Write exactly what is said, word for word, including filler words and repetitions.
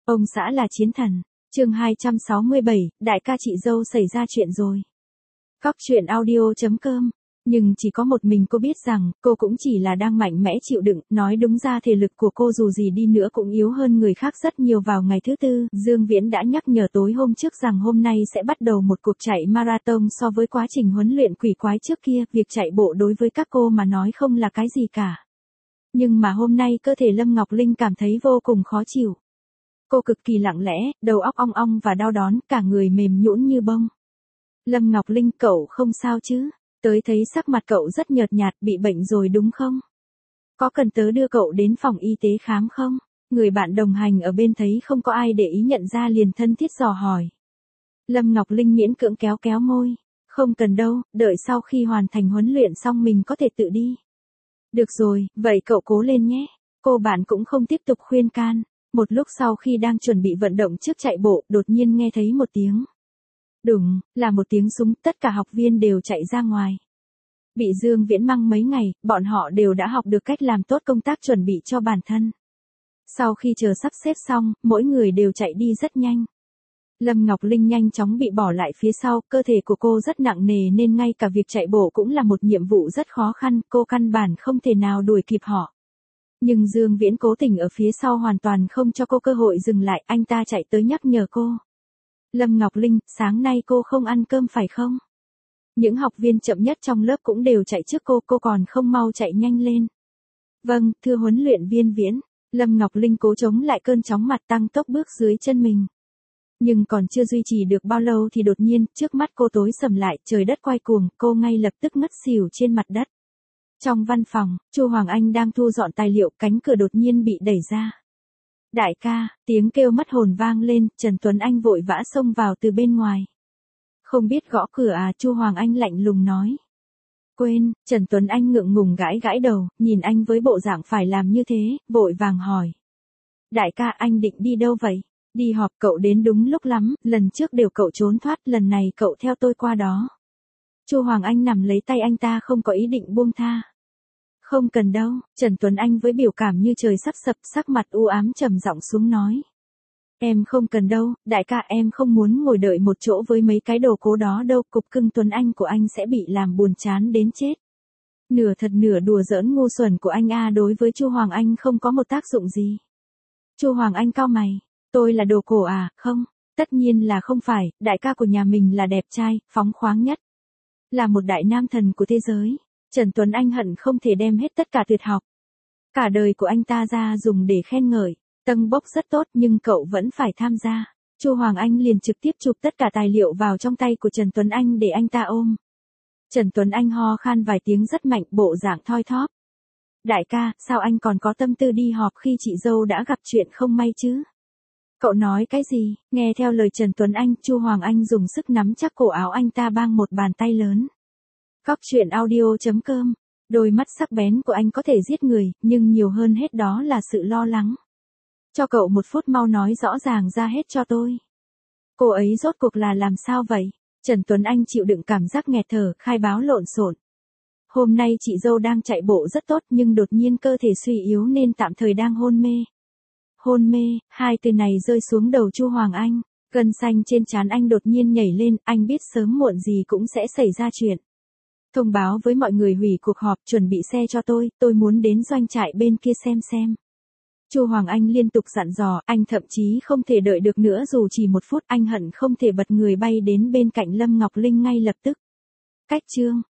Ông xã là chiến thần. Chương hai trăm sáu mươi bảy, đại ca chị dâu xảy ra chuyện rồi. Cóc truyện audio chấm com. Nhưng chỉ có một mình cô biết rằng, cô cũng chỉ là đang mạnh mẽ chịu đựng, nói đúng ra thể lực của cô dù gì đi nữa cũng yếu hơn người khác rất nhiều. Vào ngày thứ tư, Dương Viễn đã nhắc nhở tối hôm trước rằng hôm nay sẽ bắt đầu một cuộc chạy marathon. So với quá trình huấn luyện quỷ quái trước kia, việc chạy bộ đối với các cô mà nói không là cái gì cả. Nhưng mà hôm nay cơ thể Lâm Ngọc Linh cảm thấy vô cùng khó chịu. Cô cực kỳ lặng lẽ, đầu óc ong ong và đau đớn, cả người mềm nhũn như bông. Lâm Ngọc Linh, cậu không sao chứ? Tới thấy sắc mặt cậu rất nhợt nhạt, bị bệnh rồi đúng không? Có cần tớ đưa cậu đến phòng y tế khám không? Người bạn đồng hành ở bên thấy không có ai để ý nhận ra liền thân thiết dò hỏi. Lâm Ngọc Linh miễn cưỡng kéo kéo môi. Không cần đâu, đợi sau khi hoàn thành huấn luyện xong mình có thể tự đi. Được rồi, vậy cậu cố lên nhé. Cô bạn cũng không tiếp tục khuyên can. Một lúc sau khi đang chuẩn bị vận động trước chạy bộ, đột nhiên nghe thấy một tiếng. Đùng, là một tiếng súng, tất cả học viên đều chạy ra ngoài. Bị Dương Viễn mắng mấy ngày, bọn họ đều đã học được cách làm tốt công tác chuẩn bị cho bản thân. Sau khi chờ sắp xếp xong, mỗi người đều chạy đi rất nhanh. Lâm Ngọc Linh nhanh chóng bị bỏ lại phía sau, cơ thể của cô rất nặng nề nên ngay cả việc chạy bộ cũng là một nhiệm vụ rất khó khăn, cô căn bản không thể nào đuổi kịp họ. Nhưng Dương Viễn cố tình ở phía sau hoàn toàn không cho cô cơ hội dừng lại, anh ta chạy tới nhắc nhở cô. Lâm Ngọc Linh, sáng nay cô không ăn cơm phải không? Những học viên chậm nhất trong lớp cũng đều chạy trước cô, cô còn không mau chạy nhanh lên. Vâng, thưa huấn luyện viên Viễn. Lâm Ngọc Linh cố chống lại cơn chóng mặt tăng tốc bước dưới chân mình. Nhưng còn chưa duy trì được bao lâu thì đột nhiên, trước mắt cô tối sầm lại, trời đất quay cuồng, cô ngay lập tức ngất xỉu trên mặt đất. Trong văn phòng, Chu Hoàng Anh đang thu dọn tài liệu, cánh cửa đột nhiên bị đẩy ra. Đại ca, tiếng kêu mất hồn vang lên, Trần Tuấn Anh vội vã xông vào từ bên ngoài. Không biết gõ cửa à? Chu Hoàng Anh lạnh lùng nói. Quên, Trần Tuấn Anh ngượng ngùng gãi gãi đầu, nhìn anh với bộ dạng phải làm như thế, vội vàng hỏi. Đại ca, anh định đi đâu vậy? Đi họp. Cậu đến đúng lúc lắm, lần trước đều cậu trốn thoát, lần này cậu theo tôi qua đó. Chu Hoàng Anh nắm lấy tay anh ta, không có ý định buông tha. Không cần đâu, Trần Tuấn Anh với biểu cảm như trời sắp sập, sắc mặt u ám trầm giọng xuống nói. Em không cần đâu, đại ca, em không muốn ngồi đợi một chỗ với mấy cái đồ cố đó đâu, cục cưng Tuấn Anh của anh sẽ bị làm buồn chán đến chết. Nửa thật nửa đùa giỡn ngu xuẩn của anh a đối với Chu Hoàng Anh không có một tác dụng gì. Chu Hoàng Anh cau mày, tôi là đồ cổ à? Không, tất nhiên là không phải, đại ca của nhà mình là đẹp trai, phóng khoáng nhất. Là một đại nam thần của thế giới. Trần Tuấn Anh hận không thể đem hết tất cả tuyệt học. Cả đời của anh ta ra dùng để khen ngợi. Tâng bốc rất tốt nhưng cậu vẫn phải tham gia. Chu Hoàng Anh liền trực tiếp chụp tất cả tài liệu vào trong tay của Trần Tuấn Anh để anh ta ôm. Trần Tuấn Anh ho khan vài tiếng rất mạnh, bộ dạng thoi thóp. Đại ca, sao anh còn có tâm tư đi họp khi chị dâu đã gặp chuyện không may chứ? Cậu nói cái gì? Nghe theo lời Trần Tuấn Anh, Chu Hoàng Anh dùng sức nắm chắc cổ áo anh ta bang một bàn tay lớn. Cóc truyện audio chấm com. Đôi mắt sắc bén của anh có thể giết người, nhưng nhiều hơn hết đó là sự lo lắng. Cho cậu một phút, mau nói rõ ràng ra hết cho tôi. Cô ấy rốt cuộc là làm sao vậy? Trần Tuấn Anh chịu đựng cảm giác nghẹt thở, khai báo lộn xộn. Hôm nay chị dâu đang chạy bộ rất tốt nhưng đột nhiên cơ thể suy yếu nên tạm thời đang hôn mê. Hôn mê, hai từ này rơi xuống đầu Chu Hoàng Anh. Gân xanh trên trán anh đột nhiên nhảy lên, anh biết sớm muộn gì cũng sẽ xảy ra chuyện. Thông báo với mọi người hủy cuộc họp, chuẩn bị xe cho tôi, tôi muốn đến doanh trại bên kia xem xem. Chu Hoàng Anh liên tục dặn dò, anh thậm chí không thể đợi được nữa dù chỉ một phút, anh hận không thể bật người bay đến bên cạnh Lâm Ngọc Linh ngay lập tức. Cách chương